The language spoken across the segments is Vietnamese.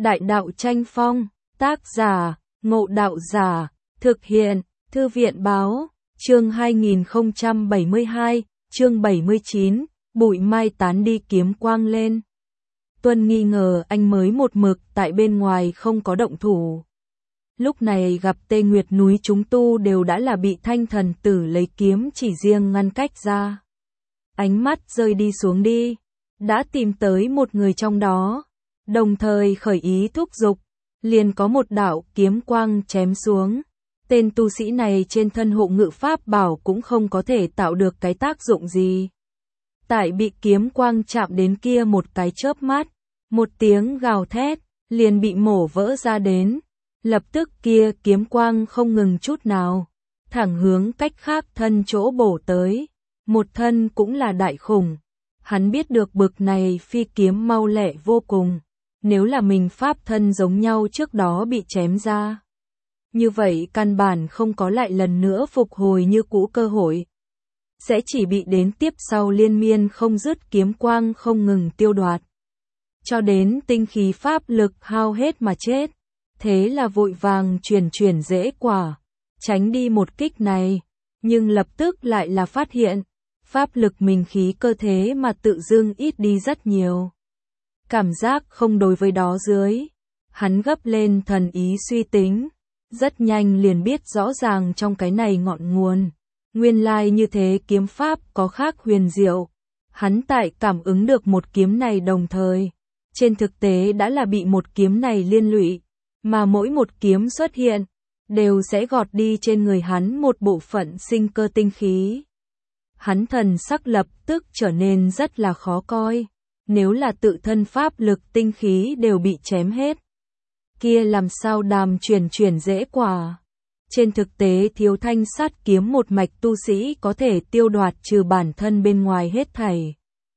Đại đạo tranh phong, tác giả, Ngộ Đạo Giả, thực hiện, Thư viện báo, chương 2072, chương 79, bụi mai tán đi kiếm quang lên. Tuân nghi ngờ anh mới một mực tại bên ngoài không có động thủ. Lúc này gặp Tê Nguyệt núi chúng tu đều đã là bị Thanh thần tử lấy kiếm chỉ riêng ngăn cách ra. Ánh mắt rơi đi xuống đi, đã tìm tới một người trong đó, đồng thời khởi ý thúc giục, liền có một đạo kiếm quang chém xuống. Tên tu sĩ này trên thân hộ ngự pháp bảo cũng không có thể tạo được cái tác dụng gì. Tại bị kiếm quang chạm đến kia một cái chớp mắt, một tiếng gào thét, liền bị mổ vỡ ra đến. Lập tức kia kiếm quang không ngừng chút nào, thẳng hướng cách khác thân chỗ bổ tới. Một thân cũng là đại khủng. Hắn biết được bực này phi kiếm mau lẹ vô cùng. Nếu là mình pháp thân giống nhau trước đó bị chém ra, như vậy căn bản không có lại lần nữa phục hồi như cũ cơ hội. Sẽ chỉ bị đến tiếp sau liên miên không dứt kiếm quang không ngừng tiêu đoạt. Cho đến tinh khí pháp lực hao hết mà chết. Thế là vội vàng chuyển dễ quả, tránh đi một kích này. Nhưng lập tức lại là phát hiện, pháp lực mình khí cơ thế mà tự dưng ít đi rất nhiều. Cảm giác không đối với đó dưới. Hắn gấp lên thần ý suy tính. Rất nhanh liền biết rõ ràng trong cái này ngọn nguồn. Nguyên lai như thế kiếm pháp có khác huyền diệu. Hắn tại cảm ứng được một kiếm này đồng thời. Trên thực tế đã là bị một kiếm này liên lụy. Mà mỗi một kiếm xuất hiện, đều sẽ gọt đi trên người hắn một bộ phận sinh cơ tinh khí. Hắn thần sắc lập tức trở nên rất là khó coi. Nếu là tự thân pháp lực tinh khí đều bị chém hết, kia làm sao đàm chuyển dễ quả. Trên thực tế thiếu thanh sát kiếm một mạch tu sĩ có thể tiêu đoạt trừ bản thân bên ngoài hết thảy.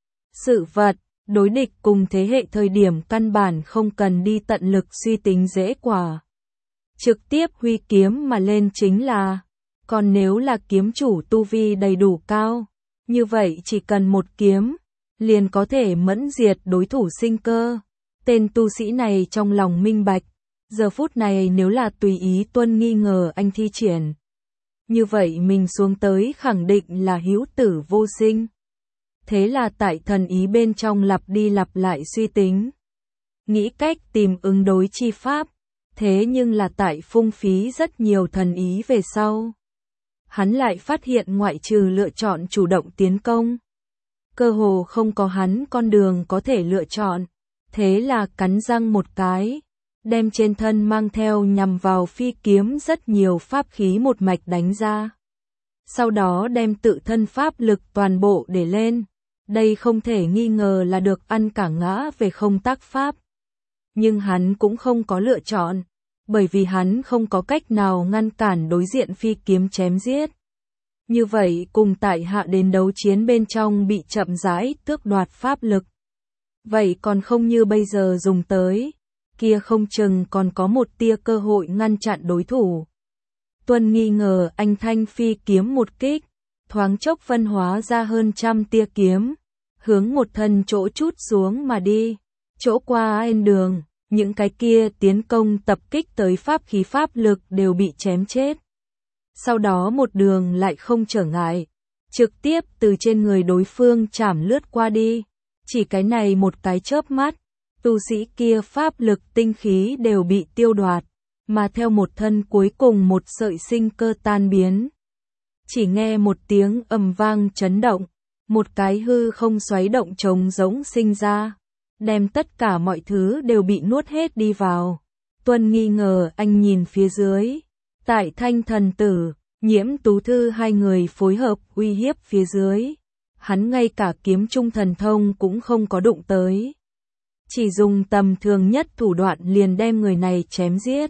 Sự vật, đối địch cùng thế hệ thời điểm căn bản không cần đi tận lực suy tính dễ quả. Trực tiếp huy kiếm mà lên chính là. Còn nếu là kiếm chủ tu vi đầy đủ cao, như vậy chỉ cần một kiếm, liền có thể mẫn diệt đối thủ sinh cơ. Tên tu sĩ này trong lòng minh bạch, giờ phút này nếu là tùy ý Tuân nghi ngờ anh thi triển, như vậy mình xuống tới khẳng định là hữu tử vô sinh. Thế là tại thần ý bên trong lặp đi lặp lại suy tính, nghĩ cách tìm ứng đối chi pháp. Thế nhưng là tại phung phí rất nhiều thần ý về sau, hắn lại phát hiện ngoại trừ lựa chọn chủ động tiến công, cơ hồ không có hắn con đường có thể lựa chọn. Thế là cắn răng một cái, đem trên thân mang theo nhằm vào phi kiếm rất nhiều pháp khí một mạch đánh ra. Sau đó đem tự thân pháp lực toàn bộ để lên. Đây không thể nghi ngờ là được ăn cả ngã về không tác pháp. Nhưng hắn cũng không có lựa chọn, bởi vì hắn không có cách nào ngăn cản đối diện phi kiếm chém giết. Như vậy cùng tại hạ đến đấu chiến bên trong bị chậm rãi tước đoạt pháp lực. Vậy còn không như bây giờ dùng tới, kia không chừng còn có một tia cơ hội ngăn chặn đối thủ. Tuân nghi ngờ anh thanh phi kiếm một kích, thoáng chốc phân hóa ra hơn trăm tia kiếm, hướng một thân chỗ chút xuống mà đi. Chỗ qua en đường, những cái kia tiến công tập kích tới pháp khí pháp lực đều bị chém chết. Sau đó một đường lại không trở ngại, trực tiếp từ trên người đối phương chảm lướt qua đi. Chỉ cái này một cái chớp mắt, tu sĩ kia pháp lực tinh khí đều bị tiêu đoạt, mà theo một thân cuối cùng một sợi sinh cơ tan biến. Chỉ nghe một tiếng ầm vang chấn động, một cái hư không xoáy động trống rỗng sinh ra, đem tất cả mọi thứ đều bị nuốt hết đi vào. Tuân nghi ngờ anh nhìn phía dưới, tại Thanh thần tử, Nhiễm Tú Thư hai người phối hợp uy hiếp phía dưới. Hắn ngay cả kiếm trung thần thông cũng không có đụng tới. Chỉ dùng tầm thường nhất thủ đoạn liền đem người này chém giết.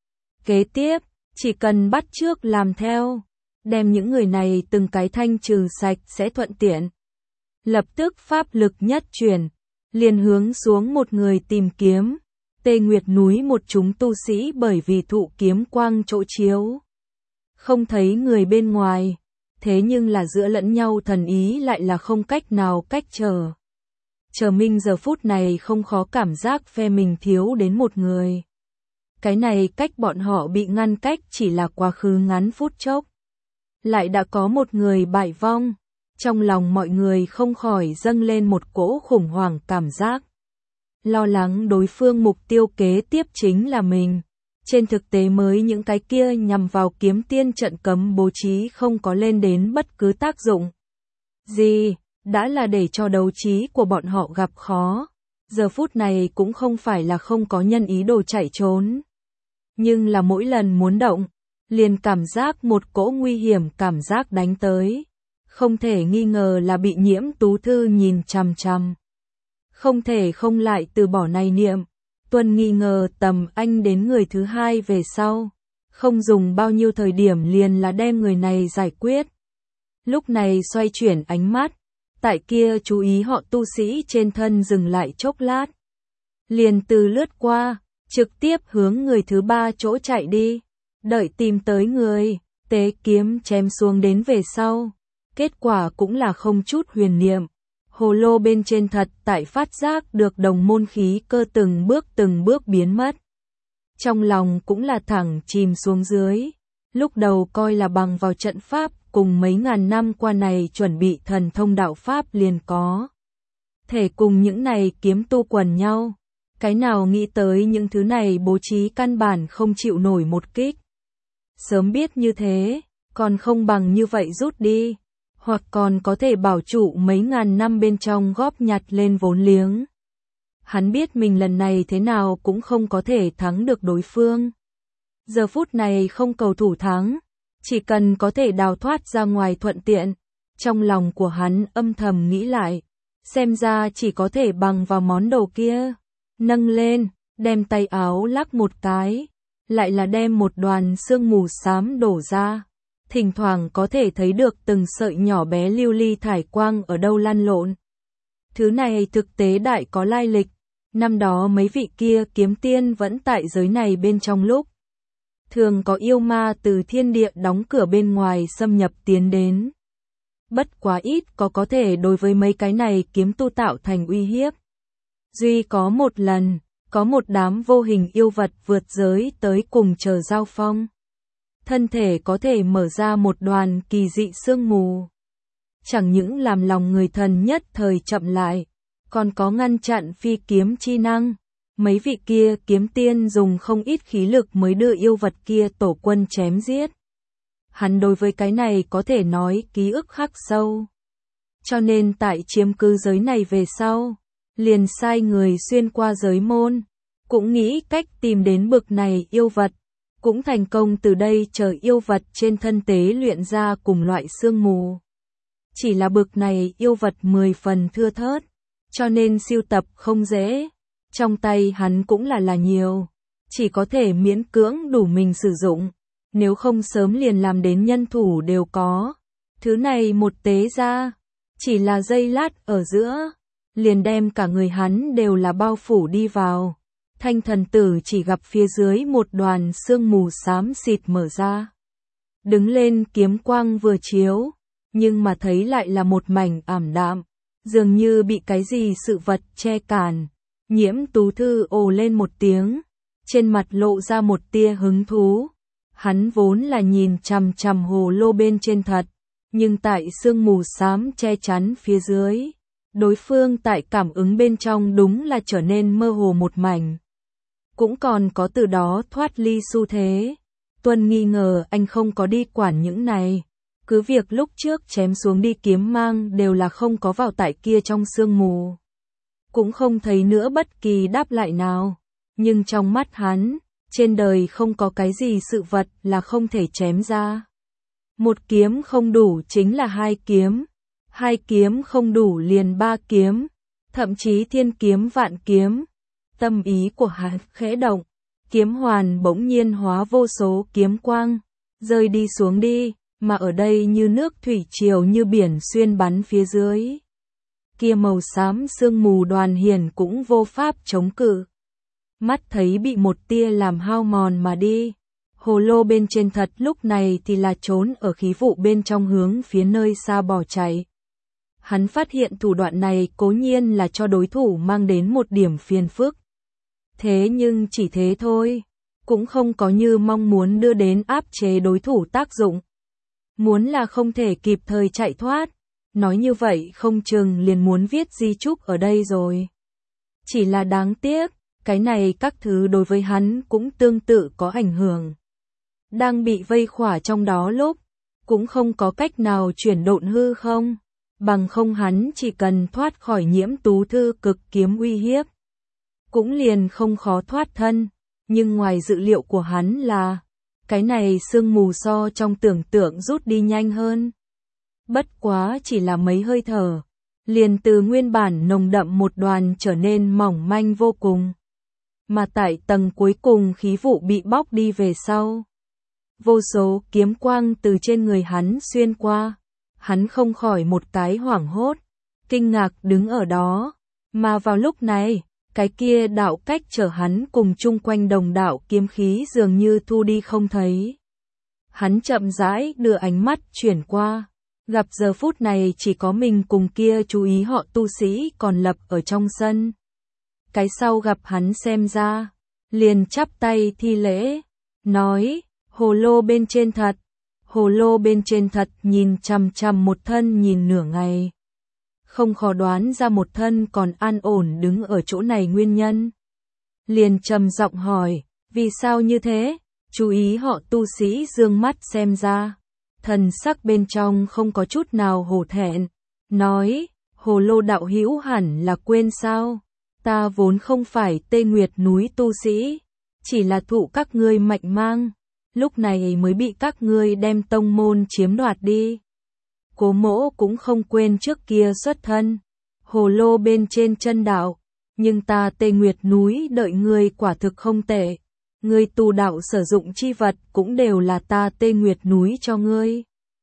Kế tiếp, chỉ cần bắt chước làm theo, đem những người này từng cái thanh trừ sạch sẽ thuận tiện. Lập tức pháp lực nhất chuyển, liền hướng xuống một người tìm kiếm. Tê Nguyệt núi một chúng tu sĩ bởi vì thụ kiếm quang chỗ chiếu, không thấy người bên ngoài. Thế nhưng là giữa lẫn nhau thần ý lại là không cách nào cách trở. Chờ Minh giờ phút này không khó cảm giác phe mình thiếu đến một người. Cái này cách bọn họ bị ngăn cách chỉ là quá khứ ngắn phút chốc. Lại đã có một người bại vong. Trong lòng mọi người không khỏi dâng lên một cỗ khủng hoảng cảm giác. Lo lắng đối phương mục tiêu kế tiếp chính là mình. Trên thực tế mới những cái kia nhằm vào kiếm tiên trận cấm bố trí không có lên đến bất cứ tác dụng gì, đã là để cho đấu trí của bọn họ gặp khó. Giờ phút này cũng không phải là không có nhân ý đồ chạy trốn. Nhưng là mỗi lần muốn động, liền cảm giác một cỗ nguy hiểm cảm giác đánh tới. Không thể nghi ngờ là bị Nhiễm Tú Thư nhìn chằm chằm. Không thể không lại từ bỏ này niệm. Tuân nghi ngờ tầm anh đến người thứ hai về sau. Không dùng bao nhiêu thời điểm liền là đem người này giải quyết. Lúc này xoay chuyển ánh mắt. Tại kia chú ý họ tu sĩ trên thân dừng lại chốc lát. Liền từ lướt qua, trực tiếp hướng người thứ ba chỗ chạy đi. Đợi tìm tới người, tế kiếm chém xuống đến về sau. Kết quả cũng là không chút huyền niệm. Hồ lô bên trên thật tại phát giác được đồng môn khí cơ từng bước biến mất. Trong lòng cũng là thẳng chìm xuống dưới. Lúc đầu coi là bằng vào trận pháp cùng mấy ngàn năm qua này chuẩn bị thần thông đạo pháp liền có. Thể cùng những này kiếm tu quần nhau. Cái nào nghĩ tới những thứ này bố trí căn bản không chịu nổi một kích. Sớm biết như thế, còn không bằng như vậy rút đi. Hoặc còn có thể bảo trụ mấy ngàn năm bên trong góp nhặt lên vốn liếng. Hắn biết mình lần này thế nào cũng không có thể thắng được đối phương. Giờ phút này không cầu thủ thắng, chỉ cần có thể đào thoát ra ngoài thuận tiện. Trong lòng của hắn âm thầm nghĩ lại, xem ra chỉ có thể bằng vào món đồ kia. Nâng lên, đem tay áo lắc một cái, lại là đem một đoàn sương mù xám đổ ra. Thỉnh thoảng có thể thấy được từng sợi nhỏ bé lưu ly thải quang ở đâu lăn lộn. Thứ này thực tế đại có lai lịch. Năm đó mấy vị kia kiếm tiên vẫn tại giới này bên trong lúc. Thường có yêu ma từ thiên địa đóng cửa bên ngoài xâm nhập tiến đến. Bất quá ít có thể đối với mấy cái này kiếm tu tạo thành uy hiếp. Duy có một lần, có một đám vô hình yêu vật vượt giới tới cùng chờ giao phong. Thân thể có thể mở ra một đoàn kỳ dị sương mù. Chẳng những làm lòng người thần nhất thời chậm lại, còn có ngăn chặn phi kiếm chi năng. Mấy vị kia kiếm tiên dùng không ít khí lực mới đưa yêu vật kia tổ quân chém giết. Hắn đối với cái này có thể nói ký ức khắc sâu. Cho nên tại chiếm cứ giới này về sau, liền sai người xuyên qua giới môn, cũng nghĩ cách tìm đến bực này yêu vật. Cũng thành công từ đây chờ yêu vật trên thân tế luyện ra cùng loại sương mù. Chỉ là bực này yêu vật 10 phần thưa thớt, cho nên siêu tập không dễ. Trong tay hắn cũng là nhiều, chỉ có thể miễn cưỡng đủ mình sử dụng, nếu không sớm liền làm đến nhân thủ đều có. Thứ này một tế ra, chỉ là giây lát ở giữa, liền đem cả người hắn đều là bao phủ đi vào. Thanh thần tử chỉ gặp phía dưới một đoàn sương mù xám xịt mở ra. Đứng lên kiếm quang vừa chiếu, nhưng mà thấy lại là một mảnh ảm đạm, dường như bị cái gì sự vật che cản. Nhiễm Tú Thư ồ lên một tiếng, trên mặt lộ ra một tia hứng thú. Hắn vốn là nhìn chằm chằm hồ lô bên trên thật, nhưng tại sương mù xám che chắn phía dưới, đối phương tại cảm ứng bên trong đúng là trở nên mơ hồ một mảnh. Cũng còn có từ đó thoát ly xu thế. Tuân nghi ngờ anh không có đi quản những này. Cứ việc lúc trước chém xuống đi kiếm mang đều là không có vào tại kia trong sương mù. Cũng không thấy nữa bất kỳ đáp lại nào. Nhưng trong mắt hắn, trên đời không có cái gì sự vật là không thể chém ra. Một kiếm không đủ chính là hai kiếm. Hai kiếm không đủ liền ba kiếm. Thậm chí thiên kiếm vạn kiếm. Tâm ý của hắn khẽ động, kiếm hoàn bỗng nhiên hóa vô số kiếm quang, rơi đi xuống đi, mà ở đây như nước thủy triều như biển xuyên bắn phía dưới. Kia màu xám sương mù đoàn hiển cũng vô pháp chống cự. Mắt thấy bị một tia làm hao mòn mà đi. Hồ lô bên trên thật lúc này thì là trốn ở khí vụ bên trong hướng phía nơi xa bỏ chạy. Hắn phát hiện thủ đoạn này cố nhiên là cho đối thủ mang đến một điểm phiền phức. Thế nhưng chỉ thế thôi, cũng không có như mong muốn đưa đến áp chế đối thủ tác dụng. Muốn là không thể kịp thời chạy thoát, nói như vậy không chừng liền muốn viết di chúc ở đây rồi. Chỉ là đáng tiếc, cái này các thứ đối với hắn cũng tương tự có ảnh hưởng. Đang bị vây khỏa trong đó lúc, cũng không có cách nào chuyển độn hư không, bằng không hắn chỉ cần thoát khỏi Nhiễm Tú Thư cực kiếm uy hiếp. Cũng liền không khó thoát thân, nhưng ngoài dự liệu của hắn là, cái này sương mù so trong tưởng tượng rút đi nhanh hơn. Bất quá chỉ là mấy hơi thở, liền từ nguyên bản nồng đậm một đoàn trở nên mỏng manh vô cùng. Mà tại tầng cuối cùng khí vụ bị bóc đi về sau. Vô số kiếm quang từ trên người hắn xuyên qua, hắn không khỏi một cái hoảng hốt, kinh ngạc đứng ở đó, mà vào lúc này, cái kia đạo cách chở hắn cùng chung quanh đồng đạo kiếm khí dường như thu đi không thấy. Hắn chậm rãi đưa ánh mắt chuyển qua, gặp giờ phút này chỉ có mình cùng kia chú ý họ tu sĩ còn lập ở trong sân. Cái sau gặp hắn xem ra, liền chắp tay thi lễ, nói, hồ lô bên trên thật. Hồ lô bên trên thật nhìn chằm chằm một thân nhìn nửa ngày. Không khó đoán ra một thân còn an ổn đứng ở chỗ này nguyên nhân. Liền trầm giọng hỏi, vì sao như thế? Chú ý họ tu sĩ dương mắt xem ra. Thần sắc bên trong không có chút nào hổ thẹn. Nói, hồ lô đạo hữu hẳn là quên sao? Ta vốn không phải Tê Nguyệt núi tu sĩ. Chỉ là thụ các ngươi mạnh mang. Lúc này mới bị các ngươi đem tông môn chiếm đoạt đi. Cố mỗ cũng không quên trước kia xuất thân, hồ lô bên trên chân đạo, nhưng ta Tê Nguyệt núi đợi ngươi quả thực không tệ. Ngươi tu đạo sử dụng chi vật cũng đều là ta Tê Nguyệt núi cho ngươi.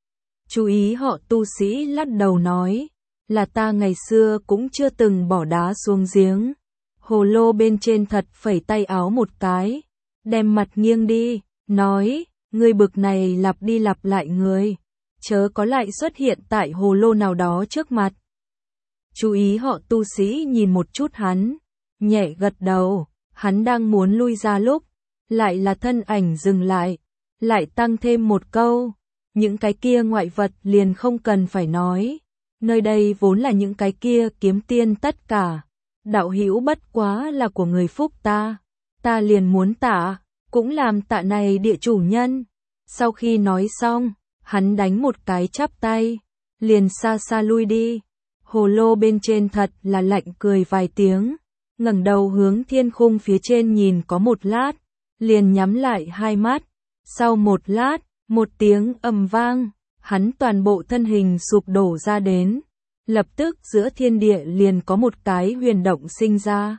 Chú ý họ tu sĩ lắc đầu nói, là ta ngày xưa cũng chưa từng bỏ đá xuống giếng. Hồ lô bên trên thật phẩy tay áo một cái, đem mặt nghiêng đi. Nói, ngươi bực này lặp đi lặp lại người, chớ có lại xuất hiện tại hồ lô nào đó trước mặt. Chú ý họ tu sĩ nhìn một chút hắn, nhẹ gật đầu, hắn đang muốn lui ra lúc, lại là thân ảnh dừng lại tăng thêm một câu, những cái kia ngoại vật liền không cần phải nói, nơi đây vốn là những cái kia kiếm tiên tất cả, đạo hữu bất quá là của người phúc ta liền muốn tạ. Cũng làm tạ này địa chủ nhân. Sau khi nói xong, hắn đánh một cái chắp tay, liền xa xa lui đi. Hồ lô bên trên thật là lạnh cười vài tiếng, ngẩng đầu hướng thiên khung phía trên nhìn có một lát, liền nhắm lại hai mắt. Sau một lát, một tiếng ầm vang, hắn toàn bộ thân hình sụp đổ ra đến. Lập tức giữa thiên địa liền có một cái huyền động sinh ra.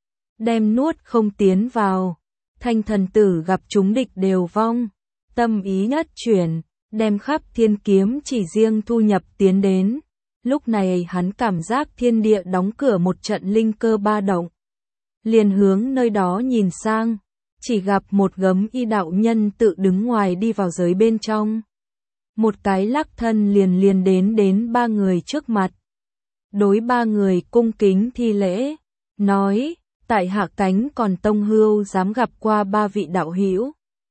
Đem nuốt không tiến vào. Thanh thần tử gặp chúng địch đều vong, tâm ý nhất chuyển, đem khắp thiên kiếm chỉ riêng thu nhập tiến đến. Lúc này hắn cảm giác thiên địa đóng cửa một trận linh cơ ba động. Liền hướng nơi đó nhìn sang, chỉ gặp một gấm y đạo nhân tự đứng ngoài đi vào giới bên trong. Một cái lắc thân liền đến ba người trước mặt. Đối ba người cung kính thi lễ, nói, tại hạ cánh còn tông hưu dám gặp qua ba vị đạo hữu.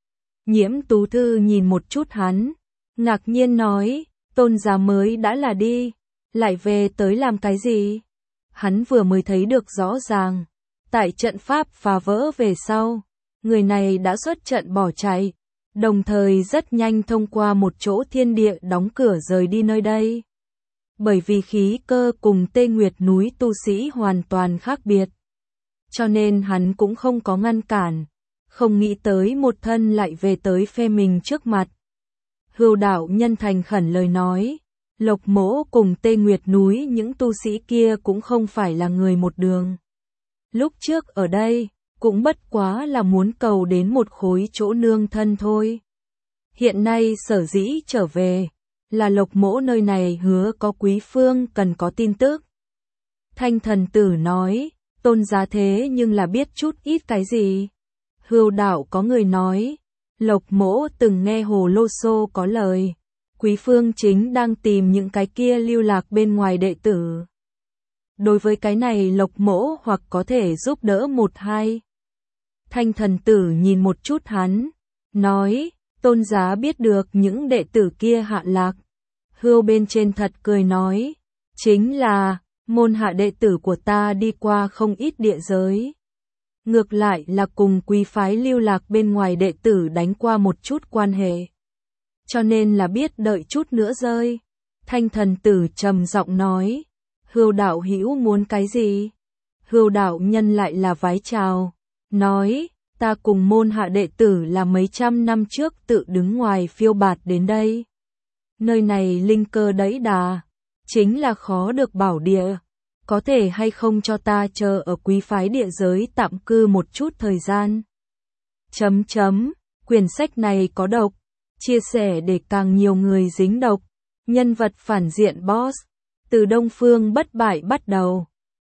Nhiễm Tú Thư nhìn một chút hắn, ngạc nhiên nói, tôn giá mới đã là đi, lại về tới làm cái gì? Hắn vừa mới thấy được rõ ràng, tại trận pháp phá vỡ về sau, người này đã xuất trận bỏ chạy, đồng thời rất nhanh thông qua một chỗ thiên địa đóng cửa rời đi nơi đây. Bởi vì khí cơ cùng Tê Nguyệt núi tu sĩ hoàn toàn khác biệt. Cho nên hắn cũng không có ngăn cản, không nghĩ tới một thân lại về tới phe mình trước mặt. Hưu đạo nhân thành khẩn lời nói, Lộc Mỗ cùng Tê Nguyệt núi những tu sĩ kia cũng không phải là người một đường. Lúc trước ở đây, cũng bất quá là muốn cầu đến một khối chỗ nương thân thôi. Hiện nay sở dĩ trở về, là Lộc Mỗ nơi này hứa có quý phương cần có tin tức. Thanh thần tử nói, tôn giá thế nhưng là biết chút ít cái gì. Hưu đạo có người nói, Lộc Mỗ từng nghe Hồ Lô Xô có lời, Quý Phương chính đang tìm những cái kia lưu lạc bên ngoài đệ tử. Đối với cái này Lộc Mỗ hoặc có thể giúp đỡ một hai. Thanh thần tử nhìn một chút hắn, nói, tôn giá biết được những đệ tử kia hạ lạc. Hươu bên trên thật cười nói, chính là, môn hạ đệ tử của ta đi qua không ít địa giới. Ngược lại là cùng quý phái lưu lạc bên ngoài đệ tử đánh qua một chút quan hệ. Cho nên là biết đợi chút nữa rơi. Thanh thần tử trầm giọng nói, Hươu đạo hữu muốn cái gì? Hươu đạo nhân lại là vái chào, nói, ta cùng môn hạ đệ tử là mấy trăm năm trước tự đứng ngoài phiêu bạt đến đây. Nơi này linh cơ đẫy đà, chính là khó được bảo địa. Có thể hay không cho ta chờ ở quý phái địa giới tạm cư một chút thời gian. Quyển sách này có độc, chia sẻ để càng nhiều người dính độc. Nhân vật phản diện boss, từ Đông Phương bất bại bắt đầu.